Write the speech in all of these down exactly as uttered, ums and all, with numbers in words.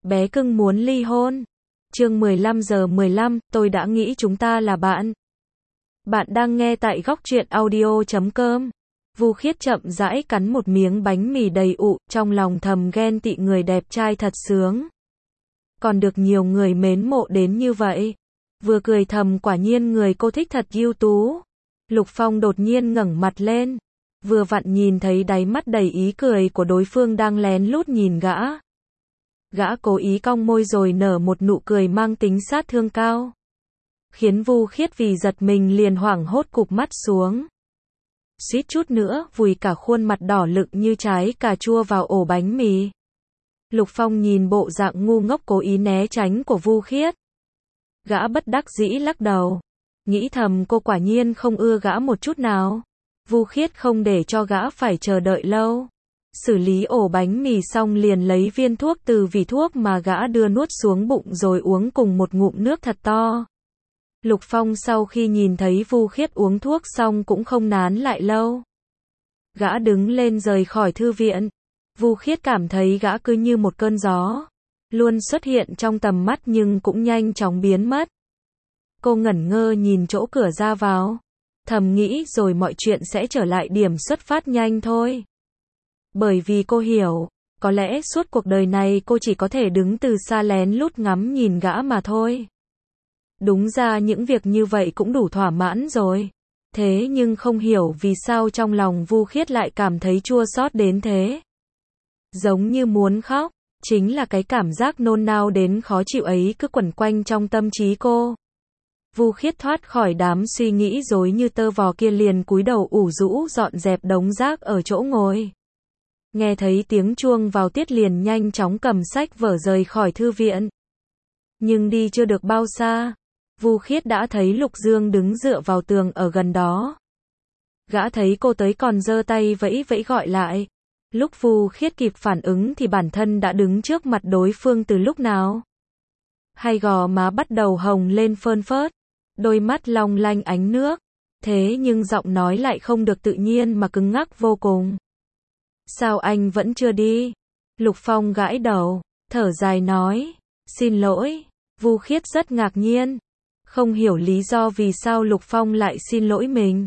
bé cưng muốn ly hôn. Chương mười lăm giờ mười lăm, tôi đã nghĩ chúng ta là bạn. Bạn đang nghe tại góc truyện audio chấm com. Vu Khiết chậm rãi cắn một miếng bánh mì đầy ụ, trong lòng thầm ghen tị người đẹp trai thật sướng. Còn được nhiều người mến mộ đến như vậy. Vừa cười thầm quả nhiên người cô thích thật ưu tú. Lục Phong đột nhiên ngẩng mặt lên. Vừa vặn nhìn thấy đáy mắt đầy ý cười của đối phương đang lén lút nhìn gã. Gã cố ý cong môi rồi nở một nụ cười mang tính sát thương cao. Khiến Vu Khiết vì giật mình liền hoảng hốt cụp mắt xuống. Suýt chút nữa, vùi cả khuôn mặt đỏ lựng như trái cà chua vào ổ bánh mì. Lục Phong nhìn bộ dạng ngu ngốc cố ý né tránh của Vu Khiết. Gã bất đắc dĩ lắc đầu. Nghĩ thầm cô quả nhiên không ưa gã một chút nào. Vu Khiết không để cho gã phải chờ đợi lâu. Xử lý ổ bánh mì xong liền lấy viên thuốc từ vỉ thuốc mà gã đưa nuốt xuống bụng rồi uống cùng một ngụm nước thật to. Lục Phong sau khi nhìn thấy Vu Khiết uống thuốc xong cũng không nán lại lâu. Gã đứng lên rời khỏi thư viện. Vu Khiết cảm thấy gã cứ như một cơn gió. Luôn xuất hiện trong tầm mắt nhưng cũng nhanh chóng biến mất. Cô ngẩn ngơ nhìn chỗ cửa ra vào. Thầm nghĩ rồi mọi chuyện sẽ trở lại điểm xuất phát nhanh thôi. Bởi vì cô hiểu, có lẽ suốt cuộc đời này cô chỉ có thể đứng từ xa lén lút ngắm nhìn gã mà thôi. Đúng ra những việc như vậy cũng đủ thỏa mãn rồi. Thế nhưng không hiểu vì sao trong lòng Vu Khiết lại cảm thấy chua xót đến thế. Giống như muốn khóc, chính là cái cảm giác nôn nao đến khó chịu ấy cứ quẩn quanh trong tâm trí cô. Vu Khiết thoát khỏi đám suy nghĩ rối như tơ vò kia liền cúi đầu ủ rũ dọn dẹp đống rác ở chỗ ngồi. Nghe thấy tiếng chuông vào tiết liền nhanh chóng cầm sách vở rời khỏi thư viện. Nhưng đi chưa được bao xa, Vu Khiết đã thấy Lục Dương đứng dựa vào tường ở gần đó. Gã thấy cô tới còn giơ tay vẫy vẫy gọi lại. Lúc Vu Khiết kịp phản ứng thì bản thân đã đứng trước mặt đối phương từ lúc nào. Hai gò má bắt đầu hồng lên phơn phớt, đôi mắt long lanh ánh nước. Thế nhưng giọng nói lại không được tự nhiên mà cứng ngắc vô cùng. Sao anh vẫn chưa đi? Lục Phong gãi đầu, thở dài nói, xin lỗi. Vu Khiết rất ngạc nhiên, không hiểu lý do vì sao Lục Phong lại xin lỗi mình.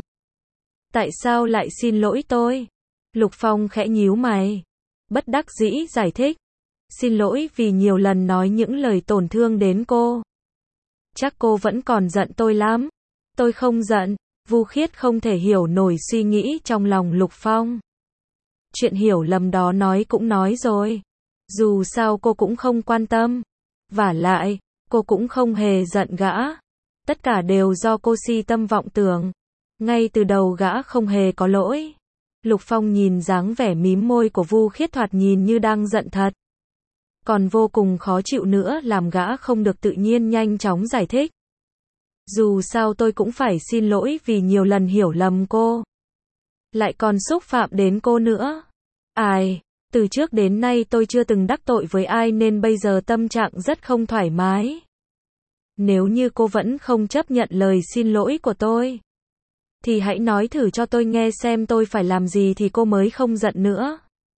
Tại sao lại xin lỗi tôi? Lục Phong khẽ nhíu mày, bất đắc dĩ giải thích. Xin lỗi vì nhiều lần nói những lời tổn thương đến cô. Chắc cô vẫn còn giận tôi lắm. Tôi không giận. Vu Khiết không thể hiểu nổi suy nghĩ trong lòng Lục Phong. Chuyện hiểu lầm đó nói cũng nói rồi. Dù sao cô cũng không quan tâm. Vả lại, cô cũng không hề giận gã. Tất cả đều do cô si tâm vọng tưởng. Ngay từ đầu gã không hề có lỗi. Lục Phong nhìn dáng vẻ mím môi của Vu Khiết thoạt nhìn như đang giận thật. Còn vô cùng khó chịu nữa làm gã không được tự nhiên nhanh chóng giải thích. Dù sao tôi cũng phải xin lỗi vì nhiều lần hiểu lầm cô. Lại còn xúc phạm đến cô nữa. Ai, từ trước đến nay tôi chưa từng đắc tội với ai nên bây giờ tâm trạng rất không thoải mái. Nếu như cô vẫn không chấp nhận lời xin lỗi của tôi, thì hãy nói thử cho tôi nghe xem tôi phải làm gì thì cô mới không giận nữa.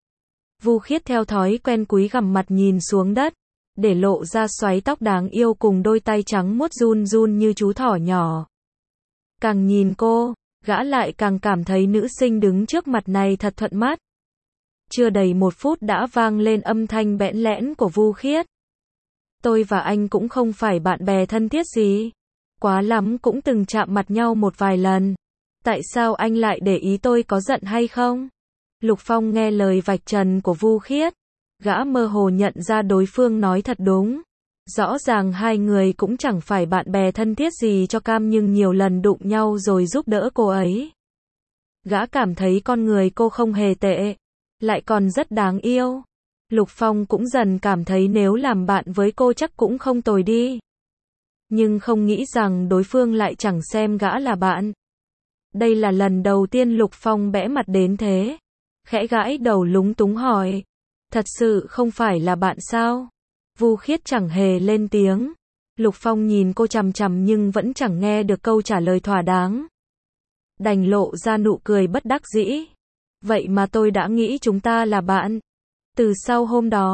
Vu Khiết theo thói quen cúi gằm mặt nhìn xuống đất, để lộ ra xoáy tóc đáng yêu cùng đôi tay trắng muốt run run như chú thỏ nhỏ. Càng nhìn cô, gã lại càng cảm thấy nữ sinh đứng trước mặt này thật thuận mắt. Chưa đầy một phút đã vang lên âm thanh bẽn lẽn của Vu Khiết. Tôi và anh cũng không phải bạn bè thân thiết gì. Quá lắm cũng từng chạm mặt nhau một vài lần. Tại sao anh lại để ý tôi có giận hay không? Lục Phong nghe lời vạch trần của Vu Khiết. Gã mơ hồ nhận ra đối phương nói thật đúng. Rõ ràng hai người cũng chẳng phải bạn bè thân thiết gì cho cam nhưng nhiều lần đụng nhau rồi giúp đỡ cô ấy. Gã cảm thấy con người cô không hề tệ, lại còn rất đáng yêu. Lục Phong cũng dần cảm thấy nếu làm bạn với cô chắc cũng không tồi đi. Nhưng không nghĩ rằng đối phương lại chẳng xem gã là bạn. Đây là lần đầu tiên Lục Phong bẽ mặt đến thế. Khẽ gãi đầu lúng túng hỏi. Thật sự không phải là bạn sao? Vu Khiết chẳng hề lên tiếng. Lục Phong nhìn cô chằm chằm nhưng vẫn chẳng nghe được câu trả lời thỏa đáng. Đành lộ ra nụ cười bất đắc dĩ. Vậy mà tôi đã nghĩ chúng ta là bạn. Từ sau hôm đó,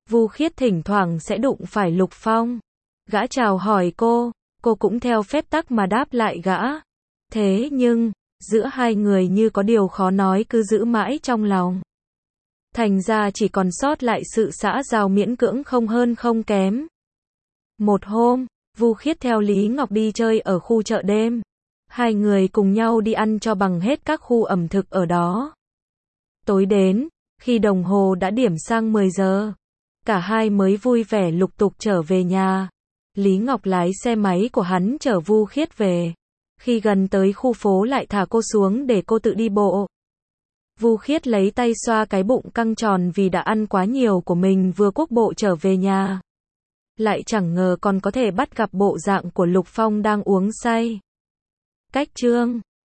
Vu Khiết thỉnh thoảng sẽ đụng phải Lục Phong. Gã chào hỏi cô, cô cũng theo phép tắc mà đáp lại gã. Thế nhưng, giữa hai người như có điều khó nói cứ giữ mãi trong lòng. Thành ra chỉ còn sót lại sự xã giao miễn cưỡng không hơn không kém. Một hôm, Vu Khiết theo Lý Ngọc đi chơi ở khu chợ đêm. Hai người cùng nhau đi ăn cho bằng hết các khu ẩm thực ở đó. Tối đến, khi đồng hồ đã điểm sang mười giờ, cả hai mới vui vẻ lục tục trở về nhà. Lý Ngọc lái xe máy của hắn chở Vu Khiết về. Khi gần tới khu phố lại thả cô xuống để cô tự đi bộ. Vu Khiết lấy tay xoa cái bụng căng tròn vì đã ăn quá nhiều của mình vừa cuốc bộ trở về nhà. Lại chẳng ngờ còn có thể bắt gặp bộ dạng của Lục Phong đang uống say. Cách chương